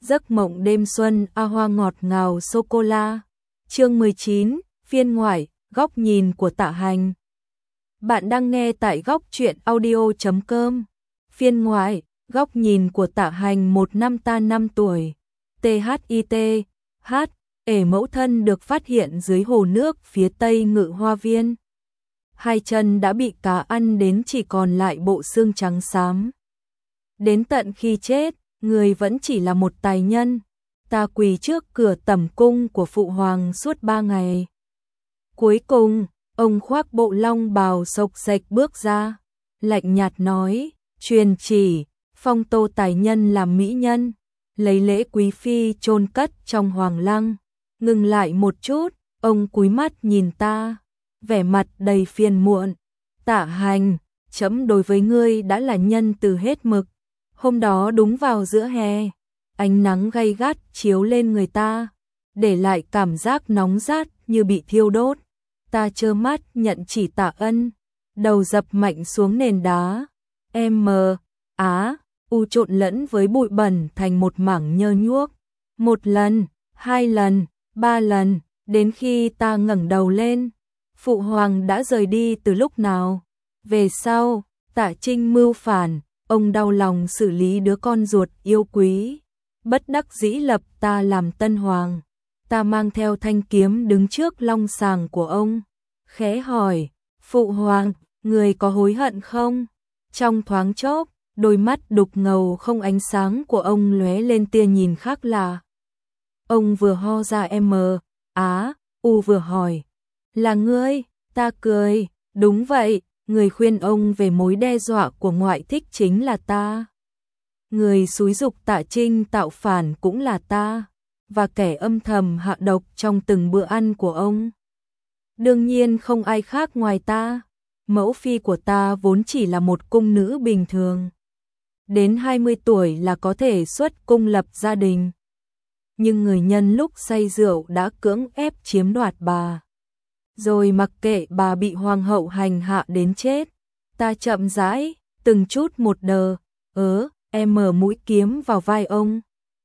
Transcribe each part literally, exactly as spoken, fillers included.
Giấc mộng đêm xuân a hoa ngọt ngào sô-cô-la. Chương mười chín, phiên ngoại, góc nhìn của Tạ Hành. Bạn đang nghe tại góc truyện audio chấm com. Phiên ngoại, góc nhìn của Tạ Hành một năm ta năm tuổi. tê hát i tê, H, ể mẫu thân được phát hiện dưới hồ nước phía tây Ngự Hoa Viên. Hai chân đã bị cá ăn đến chỉ còn lại bộ xương trắng xám. Đến tận khi chết, người vẫn chỉ là một tài nhân. Ta quỳ trước cửa tẩm cung của phụ hoàng suốt ba ngày. Cuối cùng, ông khoác bộ long bào xộc xệch bước ra, lạnh nhạt nói, truyền chỉ, phong tô tài nhân làm mỹ nhân, lấy lễ quý phi chôn cất trong hoàng lăng. Ngừng lại một chút, ông cúi mắt nhìn ta, vẻ mặt đầy phiền muộn. Tạ Hành, trẫm đối với ngươi đã là nhân từ hết mực. Hôm đó đúng vào giữa hè, ánh nắng gay gắt chiếu lên người ta, để lại cảm giác nóng rát như bị thiêu đốt. Ta trơ mắt nhận chỉ tạ ân, đầu dập mạnh xuống nền đá. M, Á, U trộn lẫn với bụi bẩn thành một mảng nhơ nhuốc. Một lần, hai lần, ba lần, đến khi ta ngẩng đầu lên, phụ hoàng đã rời đi từ lúc nào. Về sau, Tạ Trinh mưu phản, ông đau lòng xử lý đứa con ruột yêu quý, bất đắc dĩ lập ta làm tân hoàng. Ta mang theo thanh kiếm đứng trước long sàng của ông, khẽ hỏi, phụ hoàng, người có hối hận không? Trong thoáng chốc, đôi mắt đục ngầu không ánh sáng của ông lóe lên tia nhìn khác lạ. Ông vừa ho ra M, Á, U vừa hỏi, là ngươi? Ta cười, đúng vậy. Người khuyên ông về mối đe dọa của ngoại thích chính là ta. Người xúi giục Tạ Trinh tạo phản cũng là ta, và kẻ âm thầm hạ độc trong từng bữa ăn của ông. Đương nhiên không ai khác ngoài ta. Mẫu phi của ta vốn chỉ là một cung nữ bình thường. Đến hai mươi tuổi là có thể xuất cung lập gia đình. Nhưng người nhân lúc say rượu đã cưỡng ép chiếm đoạt bà. Rồi mặc kệ bà bị hoàng hậu hành hạ đến chết. Ta chậm rãi, từng chút một đờ, ớ, em mở mũi kiếm vào vai ông.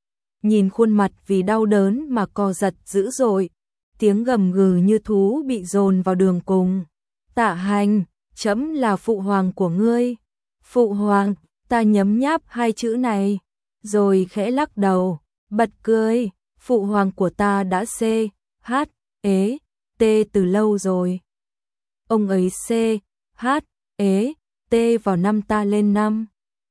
Nhìn khuôn mặt vì đau đớn mà co giật dữ dội, tiếng gầm gừ như thú bị dồn vào đường cùng. Tạ Hành, trẫm là phụ hoàng của ngươi. Phụ hoàng, ta nhấm nháp hai chữ này, rồi khẽ lắc đầu, bật cười, phụ hoàng của ta đã C, H, ế. T từ lâu rồi. Ông ấy C, H, ế, T vào năm ta lên năm.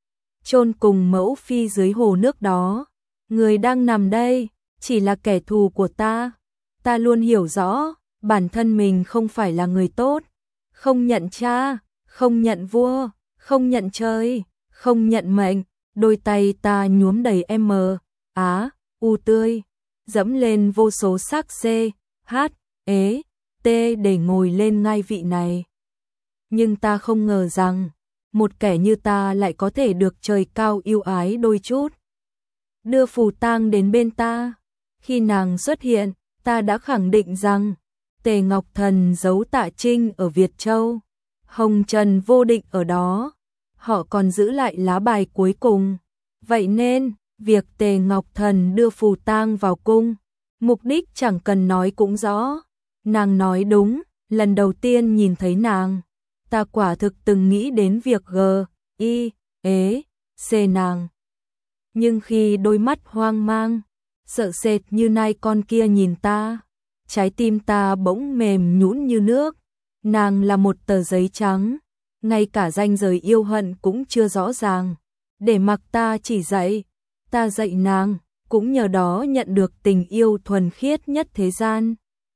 Chôn cùng mẫu phi dưới hồ nước đó. Người đang nằm đây, chỉ là kẻ thù của ta. Ta luôn hiểu rõ, bản thân mình không phải là người tốt. Không nhận cha, không nhận vua, không nhận trời, không nhận mệnh. Đôi tay ta nhuốm đầy M, Á, U tươi, dẫm lên vô số xác C, H, ế, T để ngồi lên ngai vị này. Nhưng ta không ngờ rằng, một kẻ như ta lại có thể được trời cao yêu ái đôi chút. Đưa phù tang đến bên ta. Khi nàng xuất hiện, ta đã khẳng định rằng, Tề Ngọc Thần giấu Tạ Trinh ở Việt Châu, Hồng Trần vô định ở đó. Họ còn giữ lại lá bài cuối cùng. Vậy nên, việc Tề Ngọc Thần đưa phù tang vào cung, mục đích chẳng cần nói cũng rõ. Nàng nói đúng, lần đầu tiên nhìn thấy nàng, ta quả thực từng nghĩ đến việc G, I, ế, C nàng. Nhưng khi đôi mắt hoang mang, sợ sệt như nai con kia nhìn ta, trái tim ta bỗng mềm nhũn như nước. Nàng là một tờ giấy trắng, ngay cả ranh giới yêu hận cũng chưa rõ ràng. Để mặc ta chỉ dạy, ta dạy nàng, cũng nhờ đó nhận được tình yêu thuần khiết nhất thế gian.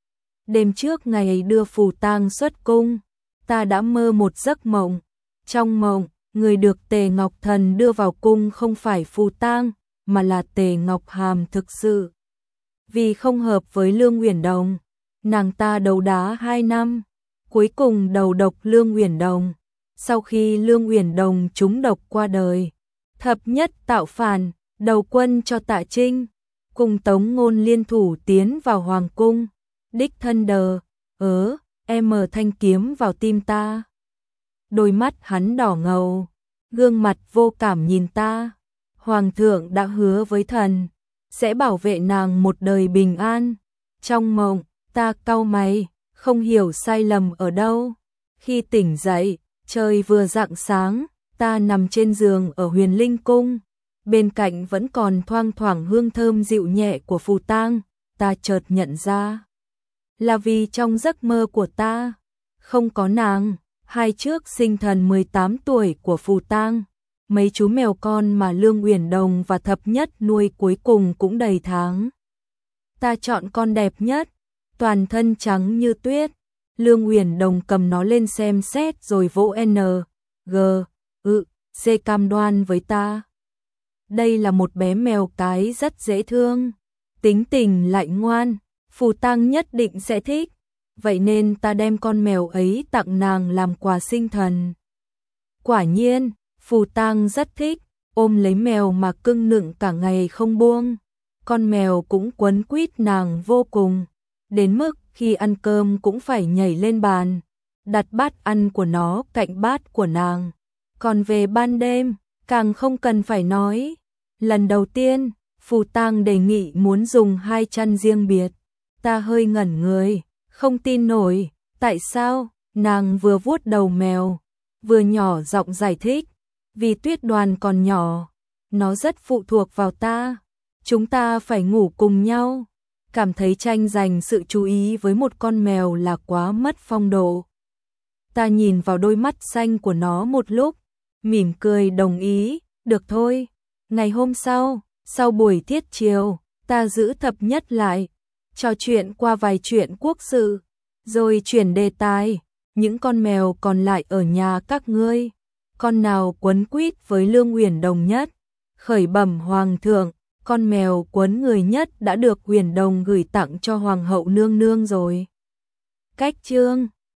Đêm trước ngày đưa phù tang xuất cung, ta đã mơ một giấc mộng. Trong mộng, người được Tề Ngọc Thần đưa vào cung không phải phù tang, mà là Tề Ngọc Hàm thực sự. Vì không hợp với Lương Uyển Đồng, nàng ta đấu đá hai năm, cuối cùng đầu độc Lương Uyển Đồng. Sau khi Lương Uyển Đồng trúng độc qua đời, thập nhất tạo phản, đầu quân cho Tạ Trinh, cùng Tống Ngôn liên thủ tiến vào hoàng cung. Đích thân đờ, ớ, em thanh kiếm vào tim ta. Đôi mắt hắn đỏ ngầu, gương mặt vô cảm nhìn ta. Hoàng thượng đã hứa với thần, sẽ bảo vệ nàng một đời bình an. Trong mộng, ta cau mày, không hiểu sai lầm ở đâu. Khi tỉnh dậy, trời vừa rạng sáng, ta nằm trên giường ở Huyền Linh Cung. Bên cạnh vẫn còn thoang thoảng hương thơm dịu nhẹ của Phù Tang. Ta chợt nhận ra, là vì trong giấc mơ của ta không có nàng. Hai trước sinh thần mười tám tuổi của Phù Tang, mấy chú mèo con mà Lương Uyển Đồng và Thập Nhất nuôi cuối cùng cũng đầy tháng. Ta chọn con đẹp nhất, toàn thân trắng như tuyết. Lương Uyển Đồng cầm nó lên xem xét rồi vỗ N, G, ự, C cam đoan với ta. Đây là một bé mèo cái rất dễ thương, tính tình lại ngoan, Phù Tang nhất định sẽ thích. Vậy nên ta đem con mèo ấy tặng nàng làm quà sinh thần. Quả nhiên, Phù Tang rất thích, ôm lấy mèo mà cưng nựng cả ngày không buông. Con mèo cũng quấn quýt nàng vô cùng, đến mức khi ăn cơm cũng phải nhảy lên bàn, đặt bát ăn của nó cạnh bát của nàng. Còn về ban đêm, càng không cần phải nói. Lần đầu tiên, Phù Tang đề nghị muốn dùng hai chăn riêng biệt. Ta hơi ngẩn người, không tin nổi, tại sao? Nàng vừa vuốt đầu mèo, vừa nhỏ giọng giải thích, vì Tuyết Đoàn còn nhỏ, nó rất phụ thuộc vào ta, chúng ta phải ngủ cùng nhau. Cảm thấy tranh giành sự chú ý với một con mèo là quá mất phong độ. Ta nhìn vào đôi mắt xanh của nó một lúc, mỉm cười đồng ý, được thôi. Ngày hôm sau, sau buổi thiết chiều, ta giữ Thập Nhất lại, trò chuyện qua vài chuyện quốc sự, rồi chuyển đề tài. Những con mèo còn lại ở nhà các ngươi, con nào quấn quýt với Lương Uyển Đồng nhất? Khởi bẩm hoàng thượng, con mèo quấn người nhất đã được Uyển Đồng gửi tặng cho hoàng hậu nương nương rồi. Cách chương